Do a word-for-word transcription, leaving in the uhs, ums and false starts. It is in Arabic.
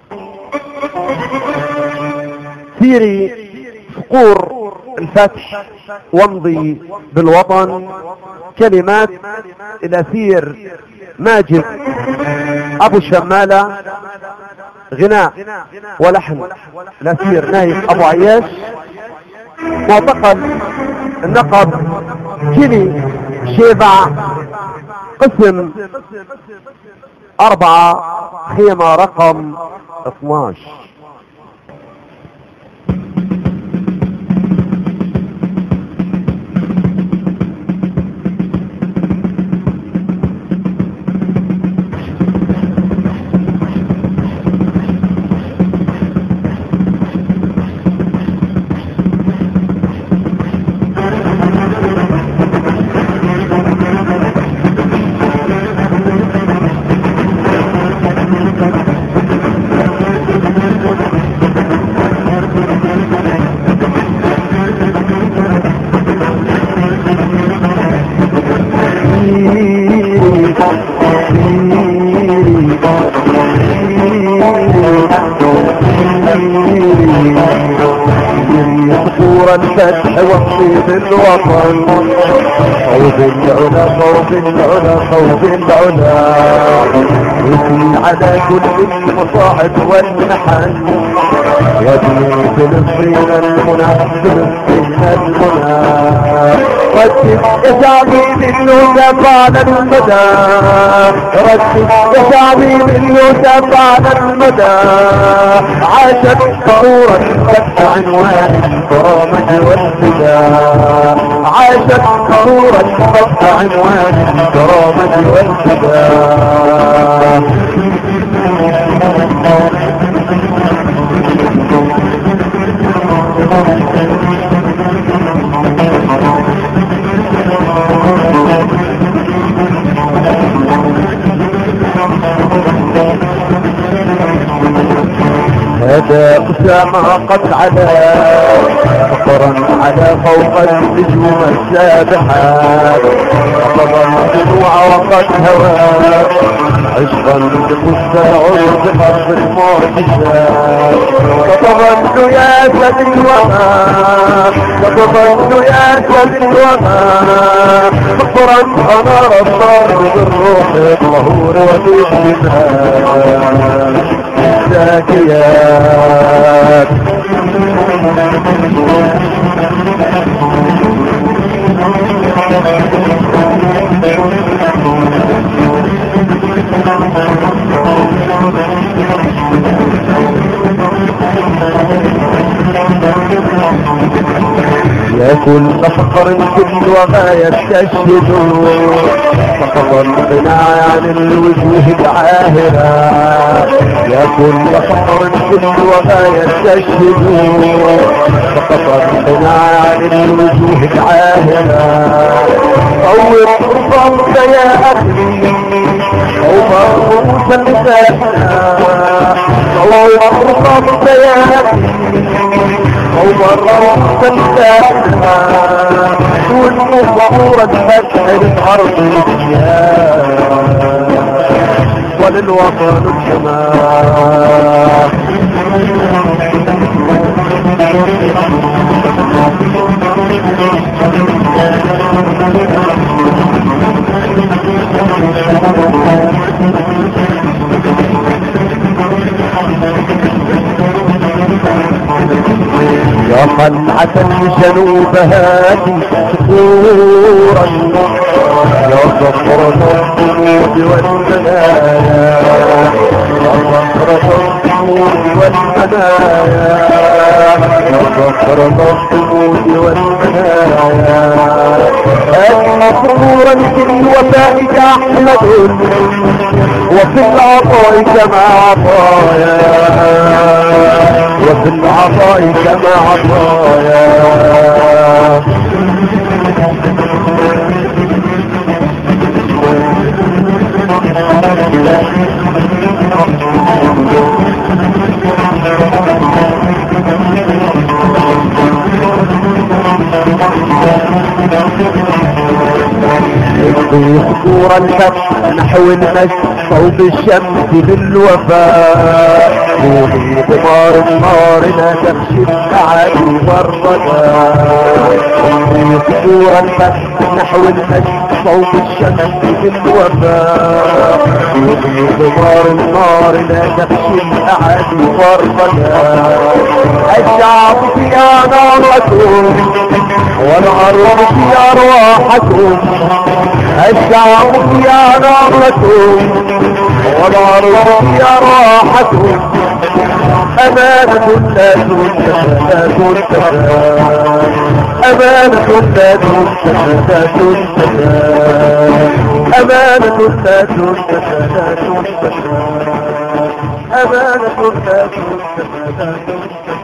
سيري صقور الفتح وامضي بالوطن. كلمات الأثير ماجد أبو الشمالة، غناء ولحن الأثير نايف أبو عياش، معتقل النقب كيلي شيبع، قسم أربعة، خيمة رقم اثناشر. الفتح وامضي بالوطن، صوب العلا صوب العلا صوب العلا، يثني على كل المصاعب والمحن، يبني فلسطين المنى فلسطين المنى، رتب يا شعبي باليوسف على المدى، رتب يا شعبي باليوسف على المدى، عاشت ضرورة فتح عنوان الكرامة والفداء، عاشت ضرورة فتح عنوان الكرامة والفداء. هذا أسامة قد علا فقرا على فوق النجوم السابحات، فقرا الدموع وقد هوى عشقا بمستع بحرف المعجزات، تظن يا سبي الوما تظن يا سبي الوما، فقرا أنا رصار بالروح الطهور وبالدماء الزاكيات. يا كل فقر كل وما يستشهد، فقط القناع عن الوجوه العاهرة، يا كل فقر كل وما يستشهد، فقط القناع عن الوجوه العاهرة، طور رفضك يا أخي صوب رؤوس النسائنا، طور رفضك يا أخي صوب رؤوس النسائنا، دون ظهور الفتح للأرض وللوطن السماء. يا قلعة جنوبها صخورا، يا صخرة الصمود والمنايا، يا صخرة الصمود والمنايا، يا صخرة الصمود والمنايا، أن صخورا في الوفاء أحمد، وفي العطاء كما عطايا، وفي العطاء كما عطايا. صخور الفتح نحو المجد صوب الشمس بالوفاء، قولي غبار النار لا تخشي السعادة والرجاء قولي صدور الفتح نحو المجد صوت الشمس في الوفاء قولي غبار النار لا تخشي السعادة والرجاء الشعب في ناركم والأرض في أرواحكم الشعب في ناركم والأرض في أرواحكم أمانة لا تنتهى لا تنتهى أمانة لا تنتهى لا تنتهى أمانة لا تنتهى لا تنتهى أمانة لا تنتهى لا تنتهى